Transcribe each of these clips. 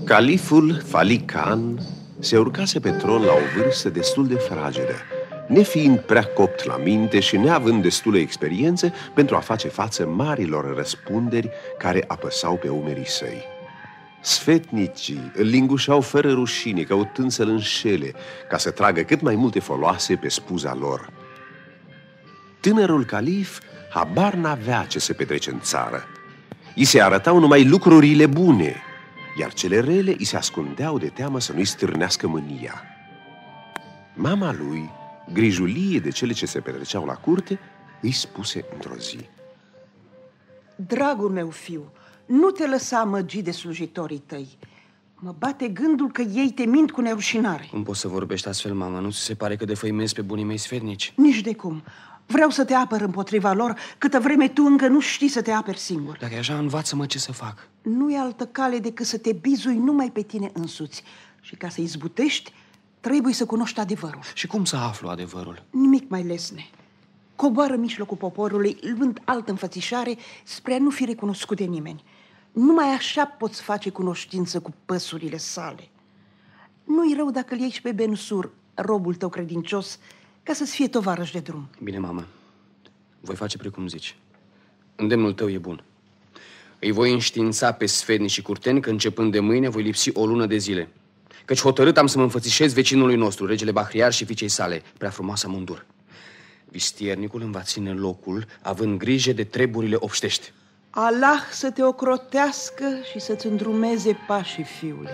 Califul Fali Khan se urcase pe tron la o vârstă destul de fragedă, nefiind prea copt la minte și neavând destulă experiență pentru a face față marilor răspunderi care apăsau pe umerii săi. Sfetnicii îl lingușeau fără rușine, căutând să-l înșele, ca să tragă cât mai multe foloase pe spuza lor. Tânărul calif habar n-avea ce se petrece în țară. I se arătau numai lucrurile bune, iar cele rele i se ascundeau de teamă să nu-i stârnească mânia. Mama lui, grijulie de cele ce se petreceau la curte, îi spuse într-o zi: Dragul meu fiu, nu te lăsa amăgi de slujitorii tăi. Mă bate gândul că ei te mint cu nerușinare. Cum poți să vorbești astfel, mama? Nu ți se pare că defăimezi pe bunii mei sfetnici? Nici de cum. Vreau să te apăr împotriva lor, câtă vreme tu încă nu știi să te aperi singur. Dacă e așa, învață-mă ce să fac. Nu e altă cale decât să te bizui numai pe tine însuți. Și ca să izbutești, trebuie să cunoști adevărul. Și cum să aflu adevărul? Nimic mai lesne. Coboară în mijlocul poporului, luând altă înfățișare, spre a nu fi recunoscut de nimeni. Numai așa poți face cunoștință cu păsurile sale. Nu-i rău dacă îl iei și pe Ben-Sur, robul tău credincios, ca să-ți fie tovarăș de drum. Bine, mama. Voi face precum zici. Îndemnul tău e bun. Îi voi înștiința pe sfetnici și curteni că începând de mâine voi lipsi o lună de zile. Căci hotărât am să mă înfățișez vecinului nostru, regele Bahriar și fiicei sale, prea frumoasă Mundur. Vistiernicul îmi va ține locul, având grijă de treburile obștești. Allah să te ocrotească și să-ți îndrumeze pașii, fiule.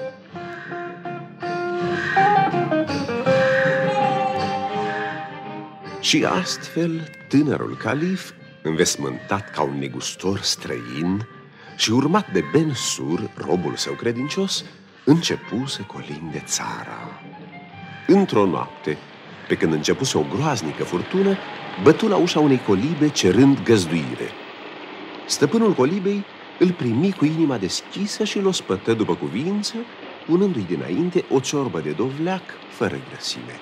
Și astfel, tânărul calif, învesmântat ca un negustor străin și urmat de Ben-Sur, robul său credincios, începu să colinde țara. Într-o noapte, pe când începuse o groaznică furtună, bătu la ușa unei colibe cerând găzduire. Stăpânul colibei îl primi cu inima deschisă și l-o spătă după cuvință, punându-i dinainte o ciorbă de dovleac fără grăsime.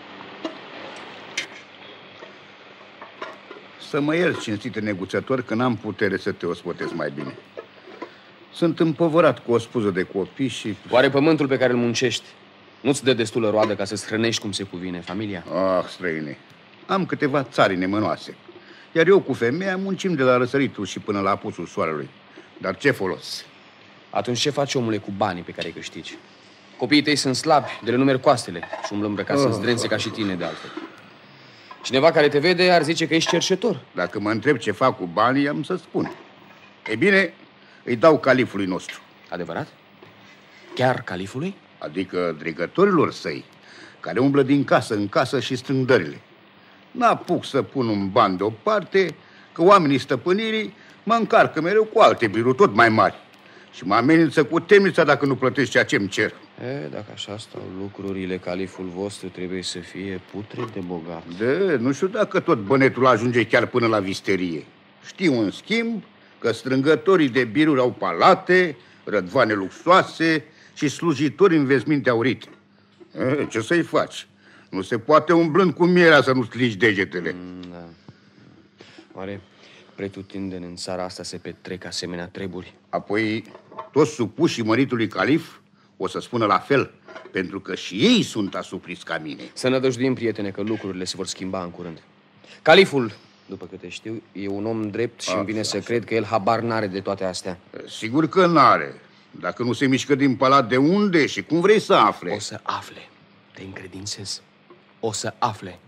Să mă ierți, cinstite neguțător, că n-am putere să te ospătesc mai bine. Sunt împovărat cu o spuză de copii și... Oare pământul pe care îl muncești nu-ți dă destulă roadă ca să-ți hrănești cum se cuvine familia? Ah, străine, am câteva țarine mănoase, iar eu cu femeia muncim de la răsăritul și până la apusul soarelui. Dar ce folos? Atunci ce faci, omule, cu banii pe care îi câștigi? Copiii tăi sunt slabi, de le numeri coastele și umblă îmbrăcați în zdrențe ca și tine, de altfel. Cineva care te vede ar zice că ești cerșetor. Dacă mă întreb ce fac cu banii, am să spun. E bine, îi dau califului nostru. Adevărat? Chiar califului? Adică dregătorilor săi, care umblă din casă în casă și strâng dările. N-apuc să pun un ban deoparte, că oamenii stăpânirii mă încarcă mereu cu alte biruri tot mai mari și mă amenință cu temnița dacă nu plătești ceea ce-mi cer. Dacă așa stau lucrurile, califul vostru trebuie să fie putred de bogat. Nu știu dacă tot bănetul ajunge chiar până la visterie. Știu, în schimb, că strângătorii de biruri au palate, rădvoane luxoase și slujitori în veșminte aurite. Ce să-i faci? Nu se poate umblând cu mierea să nu-ți lici degetele. Da. Oare pretutindeni în țara asta se petrec asemenea treburi? Apoi, toți supușii măritului calif o să spună la fel, pentru că și ei sunt asupriți ca mine. Să nădăjduim, prietene, că lucrurile se vor schimba în curând. Califul, după câte știu, e un om drept și îmi vine să cred că el habar n-are de toate astea. Sigur că n-are. Dacă nu se mișcă din palat, de unde și cum vrei să afle? O să afle. Te încredințez. O să afle.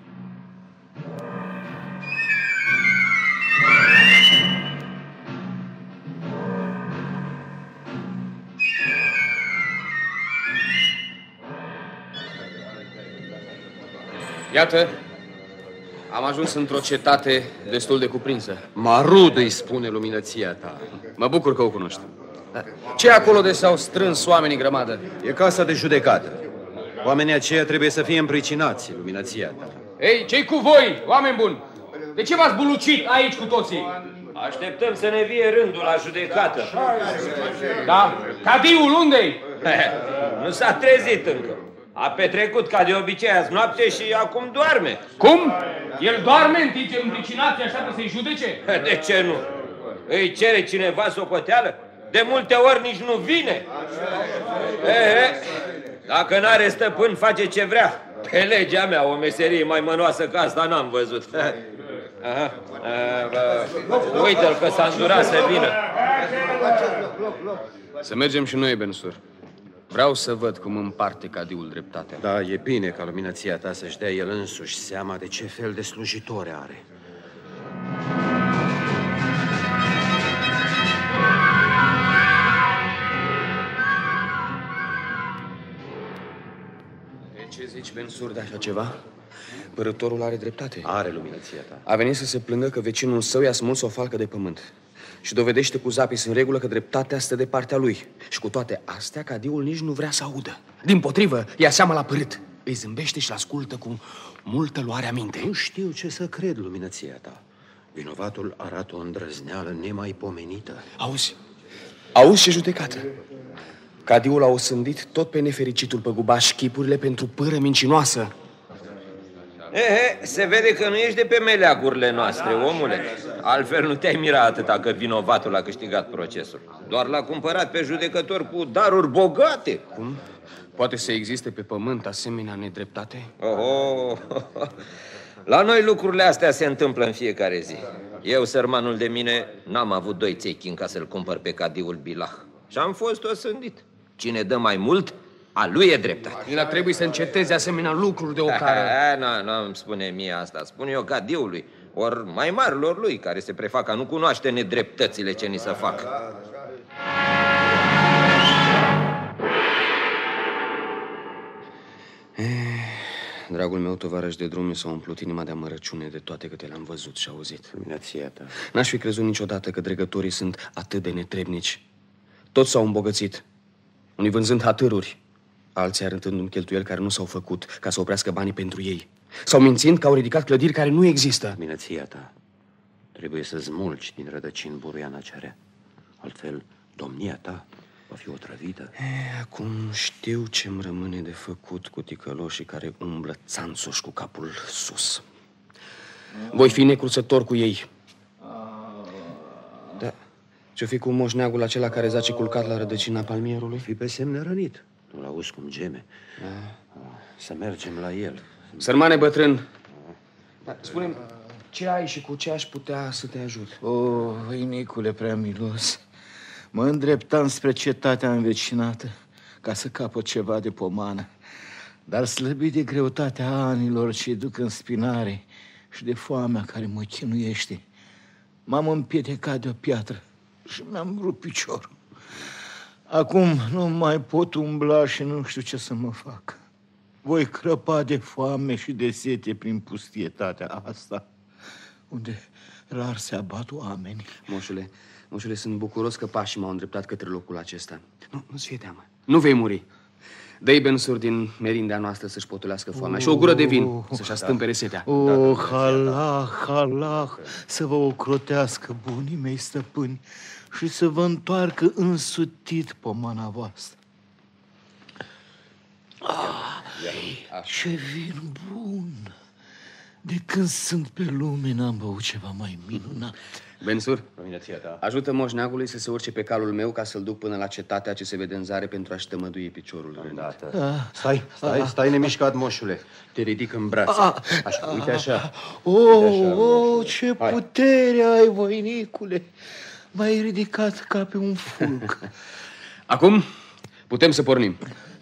Iată, am ajuns într-o cetate destul de cuprinsă. Marud îi spune luminăția ta. Mă bucur că o cunoști. Ce acolo de s-au strâns oamenii grămadă? E casa de judecată. Oamenii aceia trebuie să fie împricinați, luminăția ta. Ei, ce-i cu voi, oameni buni? De ce v-ați bulucit aici cu toții? Așteptăm să ne vie rândul la judecată. Da? Cadiul unde-i? Nu s-a trezit încă. A petrecut ca de obicei azi noapte și acum doarme. Cum? El doarme în timp ce împricinații așteaptă să-i judece? De ce nu? Îi cere cineva socoteală? De multe ori nici nu vine. Dacă n-are stăpân, face ce vrea. Pe legea mea, o meserie mai mănoasă ca asta n-am văzut. Uite-l că s-a îndurat să vină. Să mergem și noi, Ben-Sur. Vreau să văd cum împarte cadiul dreptatea. Da, e bine ca luminația ta să-și dea el însuși seama de ce fel de slujitore are. Ce zici, Ben-Sur, de așa ceva? Părătorul are dreptate. Are, luminația ta. A venit să se plângă că vecinul său i-a smuls o falcă de pământ și dovedește cu zapis în regulă că dreptatea stă de partea lui. Și cu toate astea, cadiul nici nu vrea să audă. Dimpotrivă, ia seama la părât. Îi zâmbește și l-ascultă cu multă luare aminte. Nu știu ce să cred, luminația ta. Vinovatul arată o îndrăzneală nemaipomenită. Auzi ce judecată. Cadiul a osândit tot pe nefericitul păgubaș chipurile pentru pâră mincinoasă. Se vede că nu ești de pe meleagurile noastre, omule. Altfel nu te-ai mirat atâta că vinovatul a câștigat procesul. Doar l-a cumpărat pe judecător cu daruri bogate. Cum? Poate să existe pe pământ asemenea nedreptate? La noi lucrurile astea se întâmplă în fiecare zi. Eu, sărmanul de mine, n-am avut 2 țechini ca să-l cumpăr pe cadiul Bilah. Și am fost osândit. Cine dă mai mult, a lui e dreptate. El trebuie să înceteze asemenea lucruri de ocară. Nu îmi spune mie asta. Spun eu cadiului, ori mai marilor lui, care se prefac a nu cunoaște nedreptățile ce ni se fac. Dragul meu tovarăș de drum, mi s-a umplut inima de amărăciune de toate câte le-am văzut și auzit. Luminația ta. N-aș fi crezut niciodată că dregătorii sunt atât de netrebnici. Toți s-au îmbogățit, unii vânzând hatâruri, alții arătându-mi cheltuieli care nu s-au făcut ca să oprească banii pentru ei, sau mințind că au ridicat clădiri care nu există. Luminația ta. Trebuie să smulgi din rădăcini buruiana cerea. Altfel, domnia ta va fi otrăvită. Acum știu ce-mi rămâne de făcut cu ticăloșii care umblă țanțoși cu capul sus. Voi fi necruțător cu ei. Da. Ce-o fi cu moșneagul acela care zace culcat la rădăcina palmierului? Fi pe semne rănit. Nu-l auzi cum geme. Să mergem la el. Sărmane bătrân, spune-mi, ce ai și cu ce aș putea să te ajut? Văinicule prea milos, mă îndreptam spre cetatea învecinată ca să capăt ceva de pomană, dar slăbit de greutatea anilor ce duc în spinare și de foamea care mă chinuiește, m-am împietecat de o piatră și mi-am rupt piciorul. Acum nu mai pot umbla și nu știu ce să mă fac. Voi crăpa de foame și de sete prin pustietatea asta, unde rar se abat oameni. Moșule, sunt bucuros că pașii m-au îndreptat către locul acesta. Nu-ți fie teamă, nu vei muri. Dă-i Ben-Sur din merindea noastră să-și potolească foamea și o gură de vin să-și astâmpere setea. Halah, să vă ocrotească bunii mei stăpâni și să vă întoarcă însutit pomana voastră. Ce vin bun! De când sunt pe lume n-am băut ceva mai minunat. Ben-Sur, ajută moșneagului să se urce pe calul meu ca să-l duc până la cetatea ce se vede în zare pentru a-și tămădui piciorul rănit. Stai nemișcat, moșule. Te ridic în brațe. Așa, uite așa. Ce putere ai, voinicule! M-ai ridicat ca pe un fulg. Acum putem să pornim.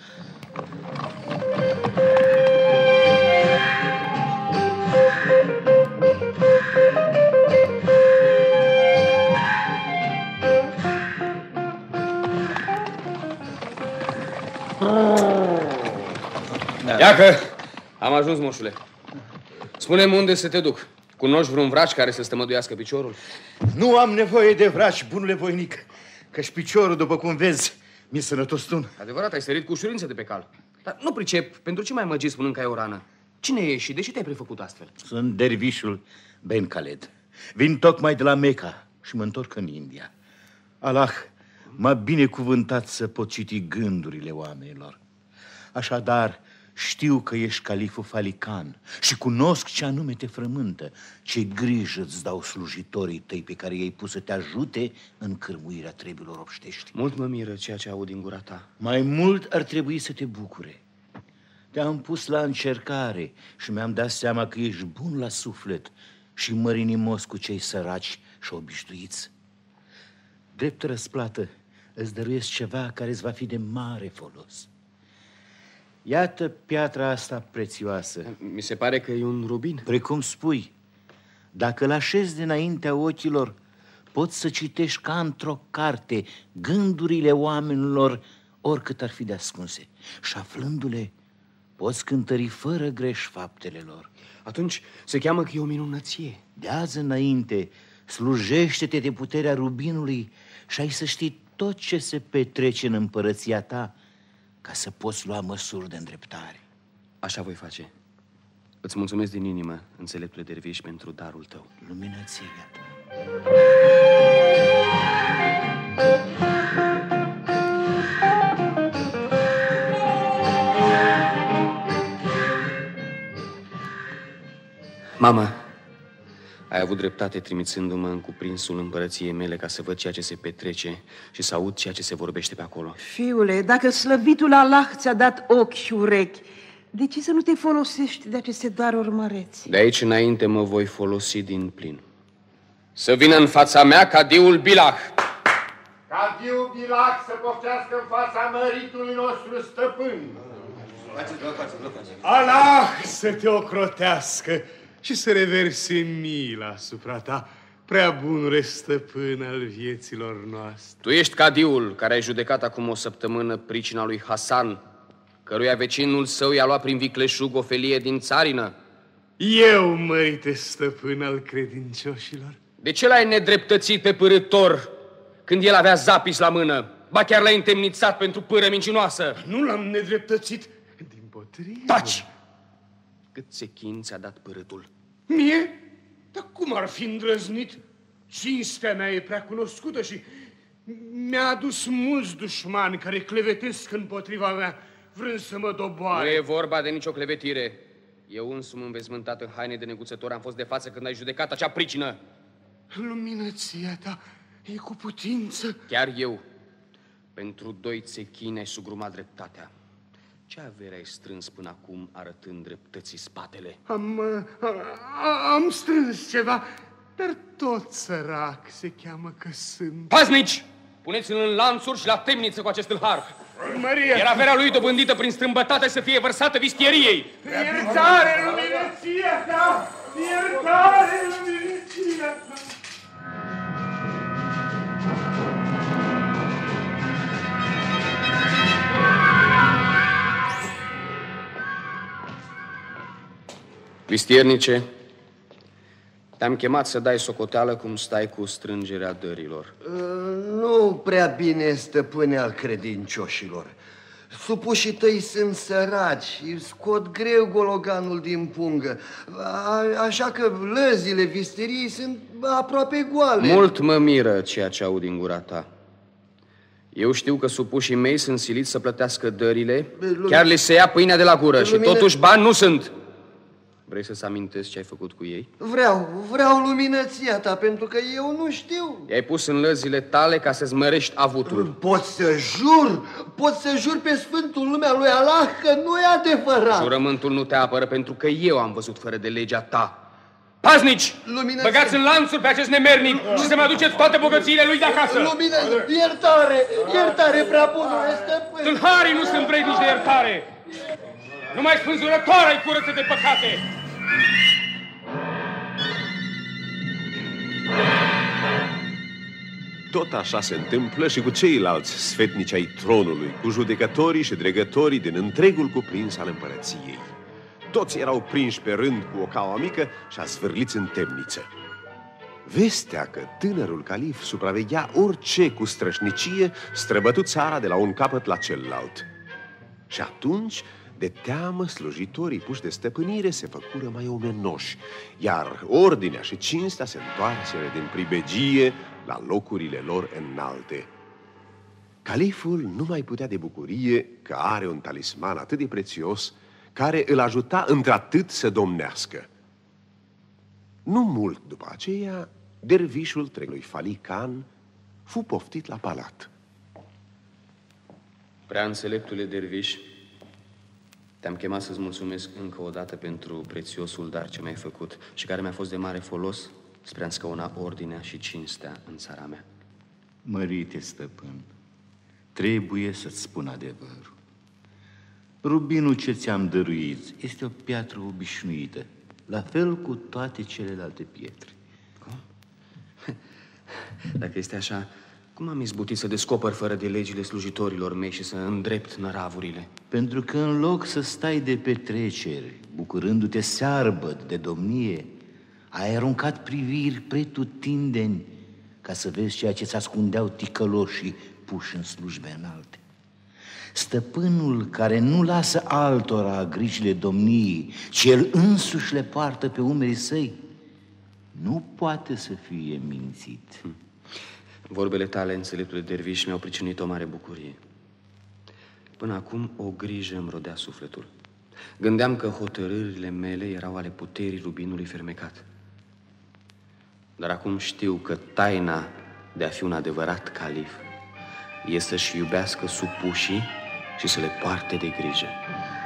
Iacă, am ajuns, moșule. Spune-mi unde să te duc. Cunoști vreun vraci care să stămăduiască piciorul? Nu am nevoie de vraci, bunule voinic, că-și piciorul, după cum vezi, mi-e sănătos tun. Adevărat, ai sărit cu ușurință de pe cal. Dar nu pricep, pentru ce mai măgi spunând că ai o rană? Cine ești și de ce te-ai prefăcut astfel? Sunt dervișul Ben Khaled. Vin tocmai de la Mecca și mă întorc în India. Allah m-a binecuvântat să pot citi gândurile oamenilor. Așadar, Știu că ești califul Falican și cunosc ce anume te frământă, ce grijă îți dau slujitorii tăi pe care i-ai pus să te ajute în cârmuirea treburilor obștești. Mult mă miră ceea ce aud din gura ta. Mai mult ar trebui să te bucure. Te-am pus la încercare și mi-am dat seama că ești bun la suflet și mărinimos cu cei săraci și obișnuiți. Drept răsplată, îți dăruiesc ceva care îți va fi de mare folos. Iată piatra asta prețioasă. Mi se pare că e un rubin. Precum spui, dacă l-așezi dinaintea ochilor, poți să citești ca într-o carte gândurile oamenilor, oricât ar fi de ascunse. Și aflându-le, poți cântări fără greș faptele lor. Atunci se cheamă că e o minunăție. De azi înainte, slujește-te de puterea rubinului și ai să știi tot ce se petrece în împărăția ta, ca să poți lua măsuri de îndreptare. Așa voi face. Îți mulțumesc din inimă, înțeleptule derviș, pentru darul tău. Luminăția ta. Mama, ai avut dreptate trimițându-mă în cuprinsul împărăției mele ca să văd ceea ce se petrece și să aud ceea ce se vorbește pe acolo. Fiule, dacă slăvitul Allah ți-a dat ochi și urechi, de ce să nu te folosești de aceste daruri măreți? De aici înainte mă voi folosi din plin. Să vină în fața mea cadiul Bilah. Cadiul Bilah să poftească în fața măritului nostru stăpân. Allah să te ocrotească și să reverse mila asupra ta, prea bunule stăpân al vieților noastre. Tu ești cadiul care ai judecat acum o săptămână pricina lui Hasan, căruia vecinul său i-a luat prin vicleșug o felie din țarină. Eu, mărite stăpân al credincioșilor. De ce l-ai nedreptățit pe pârâtor când el avea zapis la mână? Ba chiar l-ai întemnițat pentru pâră mincinoasă. Nu l-am nedreptățit, dimpotrivă. Taci! Cât sechin ți-a dat pârâtul? Mie? Dar cum ar fi îndrăznit? Cinstea mea e prea cunoscută și mi-a adus mulți dușmani care clevetesc împotriva mea, vrând să mă doboare. Nu e vorba de nicio clevetire. Eu însumi învezmântat în haine de neguțător am fost de față când ai judecat acea pricină. Luminăția ta e cu putință. Chiar eu, pentru 2 țechini ai sugrumat dreptatea. Ce avere ai strâns până acum arătând dreptății spatele? Am strâns ceva, dar tot sărac se cheamă că sunt. Paznici! Puneți-l în lanțuri și la temniță cu acest tâlhar. Maria! Iar averea lui dobândită prin strâmbătate să fie vărsată vistieriei. Iertare, luminăția ta! Iertare, luminăția ta! Vistiernice, te-am chemat să dai socoteală cum stai cu strângerea dărilor. Nu prea bine, stăpâne al credincioșilor. Supușii tăi sunt săraci și scot greu gologanul din pungă, așa că lăzile visteriei sunt aproape goale. Mult mă miră ceea ce aud din gura ta. Eu știu că supușii mei sunt siliți să plătească dările, chiar le se ia pâinea de la gură și totuși bani nu sunt. Vrei să-ți amintesc ce ai făcut cu ei? Vreau luminăția ta, pentru că eu nu știu. I-ai pus în lăzile tale ca să-ți mărești avutul. Pot să jur pe sfântul lumea lui Allah că nu e adevărat. Jurământul nu te apără pentru că eu am văzut fără de legea ta. Paznici! Băgați în lanțuri pe acest nemernic și să-mi aduceți toate bogățiile lui de acasă. Iertare, prea bunule stăpân. Tâlharii nu sunt vrednici de iertare. Numai spânzurătoare ai curăță de păcate. Tot așa se întâmplă și cu ceilalți sfetnici ai tronului, cu judecătorii și dregătorii din întregul cuprins al împărăției. Toți erau prinși pe rând cu o caua mică și asvârliți în temniță. Vestea că tânărul calif supraveghea orice cu strășnicie străbătu țara de la un capăt la celălalt. Și atunci, de teamă, slujitorii puși de stăpânire se făcură mai omenoși, iar ordinea și cinstea se întoarseră din pribegie la locurile lor înalte. Califul nu mai putea de bucurie că are un talisman atât de prețios care îl ajuta într-atât să domnească. Nu mult după aceea, dervișul lui Fali Khan fu poftit la palat. Prea înțeleptule derviș, te-am chemat să-ți mulțumesc încă o dată pentru prețiosul dar ce mi-ai făcut și care mi-a fost de mare folos spre a înscăuna ordinea și cinstea în țara mea. Mărite, stăpân, trebuie să-ți spun adevărul. Rubinul ce ți-am dăruit este o piatră obișnuită, la fel cu toate celelalte pietre. Cum? Dacă este așa, cum am izbutit să descoper fără de legile slujitorilor mei și să îndrept năravurile? Pentru că în loc să stai de petreceri, bucurându-te searbăd de domnie, ai aruncat priviri pretutindeni ca să vezi ceea ce-ți ascundeau ticăloșii puși în slujbe înalte. Stăpânul care nu lasă altora grijile domniei, ci el însuși le poartă pe umerii săi, nu poate să fie mințit. Vorbele tale, înțeleptule derviș, mi-au pricinuit o mare bucurie. Până acum o grijă îmi rodea sufletul. Gândeam că hotărârile mele erau ale puterii rubinului fermecat. Dar acum știu că taina de a fi un adevărat calif e să-și iubească supușii și să le poarte de grijă.